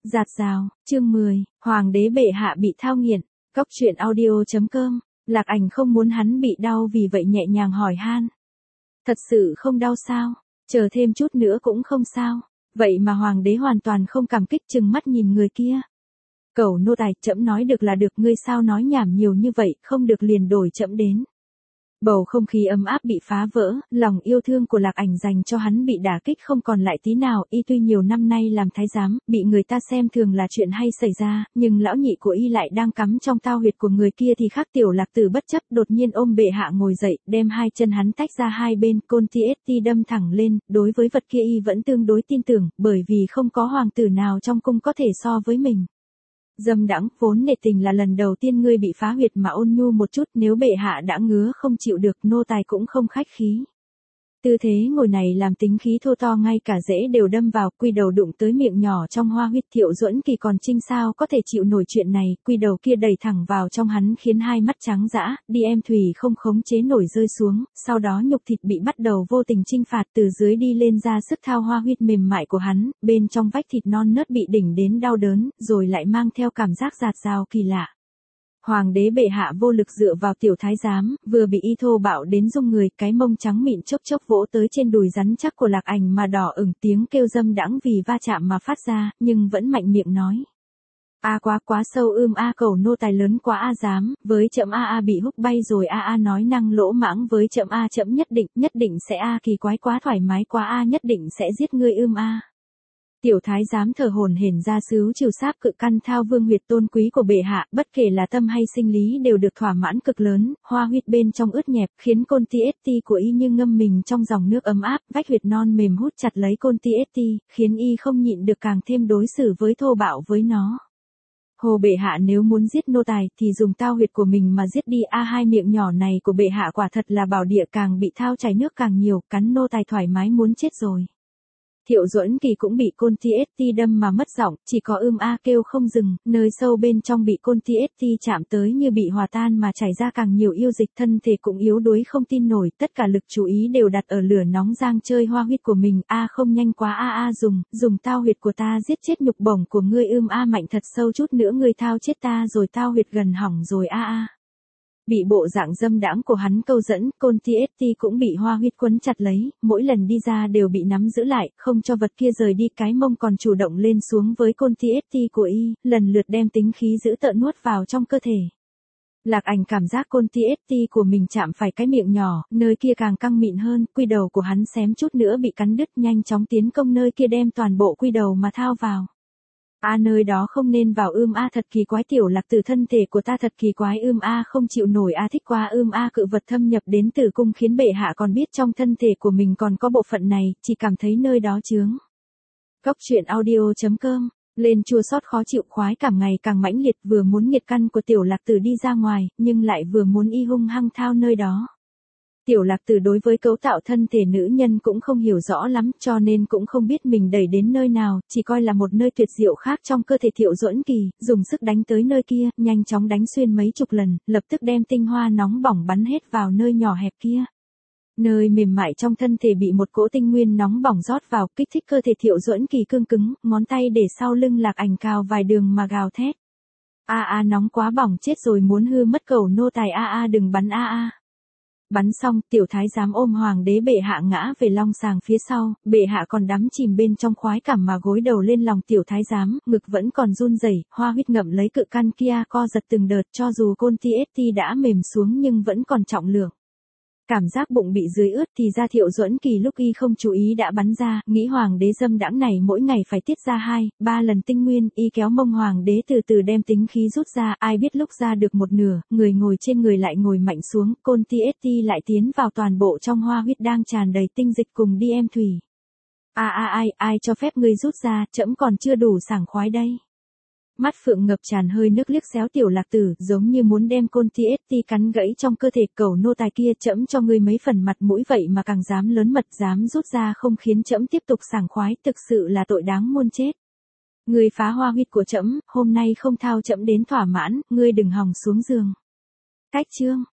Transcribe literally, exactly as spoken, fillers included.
Giạt rào, chương mười, Hoàng đế bệ hạ bị thao nghiện, cóc truyện audio chấm com, Lạc Ảnh không muốn hắn bị đau vì vậy nhẹ nhàng hỏi han. Thật sự không đau sao, chờ thêm chút nữa cũng không sao, vậy mà Hoàng đế hoàn toàn không cảm kích chừng mắt nhìn người kia. Cẩu nô tài, trẫm nói được là được, ngươi sao nói nhảm nhiều như vậy, không được liền đổi trẫm đến. Bầu không khí ấm áp bị phá vỡ, lòng yêu thương của Lạc Ảnh dành cho hắn bị đả kích không còn lại tí nào. Y tuy nhiều năm nay làm thái giám, bị người ta xem thường là chuyện hay xảy ra, nhưng lão nhị của y lại đang cắm trong tao huyệt của người kia thì khác. Tiểu Lạc Tử bất chấp đột nhiên ôm bệ hạ ngồi dậy, đem hai chân hắn tách ra hai bên, côn ti ét ti đâm thẳng lên. Đối với vật kia y vẫn tương đối tin tưởng, bởi vì không có hoàng tử nào trong cung có thể so với mình. Dâm đãng, vốn nể tình là lần đầu tiên ngươi bị phá huyệt mà ôn nhu một chút, nếu bệ hạ đã ngứa không chịu được, nô tài cũng không khách khí. Tư thế ngồi này làm tính khí thô to, ngay cả rễ đều đâm vào, quy đầu đụng tới miệng nhỏ trong hoa huyết. Thiệu Duẫn Kỳ còn trinh sao có thể chịu nổi chuyện này, quy đầu kia đẩy thẳng vào trong hắn khiến hai mắt trắng dã, đi em thủy không khống chế nổi rơi xuống, sau đó nhục thịt bị bắt đầu vô tình chinh phạt từ dưới đi lên, ra sức thao hoa huyết mềm mại của hắn, bên trong vách thịt non nớt bị đỉnh đến đau đớn, rồi lại mang theo cảm giác giạt rào kỳ lạ. Hoàng đế bệ hạ vô lực dựa vào tiểu thái giám, vừa bị y thô bạo đến rung người, cái mông trắng mịn chốc chốc vỗ tới trên đùi rắn chắc của Lạc Ảnh mà đỏ ửng, tiếng kêu dâm đãng vì va chạm mà phát ra, nhưng vẫn mạnh miệng nói. A quá quá sâu ưm a, cẩu nô tài lớn quá a, dám, với trẫm a a bị húc bay rồi a a, nói năng lỗ mãng với trẫm a, trẫm nhất định, nhất định sẽ a, kỳ quái quá, thoải mái quá a, nhất định sẽ giết ngươi ưm a. Tiểu thái giám thở hổn hển ra xứ trừ sáp cự căn thao vương huyệt tôn quý của bệ hạ, bất kể là tâm hay sinh lý đều được thỏa mãn cực lớn, hoa huyết bên trong ướt nhẹp, khiến côn ti ét ti của y như ngâm mình trong dòng nước ấm áp, vách huyệt non mềm hút chặt lấy côn ti ét ti, khiến y không nhịn được càng thêm đối xử với thô bạo với nó. Hồ bệ hạ nếu muốn giết nô tài thì dùng tao huyệt của mình mà giết đi a, hai miệng nhỏ này của bệ hạ quả thật là bảo địa, càng bị thao chảy nước càng nhiều, cắn nô tài thoải mái muốn chết rồi. Thiệu Duẫn Kỳ cũng bị côn ti ét ti đâm mà mất giọng, chỉ có ưm a kêu không dừng, nơi sâu bên trong bị côn ti ét ti chạm tới như bị hòa tan mà chảy ra càng nhiều yêu dịch, thân thể cũng yếu đuối không tin nổi, tất cả lực chú ý đều đặt ở lửa nóng giang chơi hoa huyết của mình. A không nhanh quá a a, dùng, dùng tao huyệt của ta giết chết nhục bổng của ngươi ưm a, mạnh thật sâu, chút nữa ngươi thao chết ta rồi, tao huyệt gần hỏng rồi a a. Bị bộ dạng dâm đãng của hắn câu dẫn, côn ti ét ti cũng bị hoa huyết quấn chặt lấy, mỗi lần đi ra đều bị nắm giữ lại, không cho vật kia rời đi, cái mông còn chủ động lên xuống với côn ti ét ti của y, lần lượt đem tính khí dữ tợn nuốt vào trong cơ thể. Lạc Ảnh cảm giác côn ti ét ti của mình chạm phải cái miệng nhỏ, nơi kia càng căng mịn hơn, quy đầu của hắn xém chút nữa bị cắn đứt, nhanh chóng tiến công nơi kia đem toàn bộ quy đầu mà thao vào. A nơi đó không nên vào ưm a, thật kỳ quái, Tiểu Lạc Tử thân thể của ta thật kỳ quái ưm a, không chịu nổi a, thích quá ưm a, cự vật thâm nhập đến tử cung khiến bệ hạ còn biết trong thân thể của mình còn có bộ phận này, chỉ cảm thấy nơi đó chướng. Cóc truyện audio chấm com, lên chua xót khó chịu, khoái cảm ngày càng mãnh liệt, vừa muốn nghiệt căn của Tiểu Lạc Tử đi ra ngoài, nhưng lại vừa muốn y hung hăng thao nơi đó. Tiểu Lạc Tử đối với cấu tạo thân thể nữ nhân cũng không hiểu rõ lắm, cho nên cũng không biết mình đẩy đến nơi nào, chỉ coi là một nơi tuyệt diệu khác trong cơ thể Thiệu Duẫn Kỳ, dùng sức đánh tới nơi kia, nhanh chóng đánh xuyên mấy chục lần, lập tức đem tinh hoa nóng bỏng bắn hết vào nơi nhỏ hẹp kia. Nơi mềm mại trong thân thể bị một cỗ tinh nguyên nóng bỏng rót vào, kích thích cơ thể Thiệu Duẫn Kỳ cương cứng, ngón tay để sau lưng Lạc Ảnh cào vài đường mà gào thét. A a, nóng quá, bỏng chết rồi, muốn hư mất cẩu nô tài a a, đừng bắn a a. Bắn xong, tiểu thái giám ôm hoàng đế bệ hạ ngã về long sàng phía sau, bệ hạ còn đắm chìm bên trong khoái cảm mà gối đầu lên lòng tiểu thái giám, ngực vẫn còn run rẩy, hoa huyết ngậm lấy cự căn kia co giật từng đợt, cho dù côn ti ét ti đã mềm xuống nhưng vẫn còn trọng lượng. Cảm giác bụng bị dưới ướt thì ra Thiệu Duẫn Kỳ lúc y không chú ý đã bắn ra, nghĩ hoàng đế dâm đãng này mỗi ngày phải tiết ra hai, ba lần tinh nguyên, y kéo mông hoàng đế từ từ đem tính khí rút ra, ai biết lúc ra được một nửa, người ngồi trên người lại ngồi mạnh xuống, côn ti ét ti lại tiến vào toàn bộ trong hoa huyết đang tràn đầy tinh dịch cùng đi em thủy. A a, ai, ai cho phép ngươi rút ra, trẫm còn chưa đủ sảng khoái đây. Mắt phượng ngập tràn hơi nước liếc xéo Tiểu Lạc Tử, giống như muốn đem côn ti ét ti cắn gãy trong cơ thể, cẩu nô tài kia, trẫm cho ngươi mấy phần mặt mũi vậy mà càng dám lớn mật, dám rút ra không khiến trẫm tiếp tục sảng khoái, thực sự là tội đáng muôn chết. Ngươi phá hoa huyết của trẫm, hôm nay không thao trẫm đến thỏa mãn, ngươi đừng hòng xuống giường. Cách chương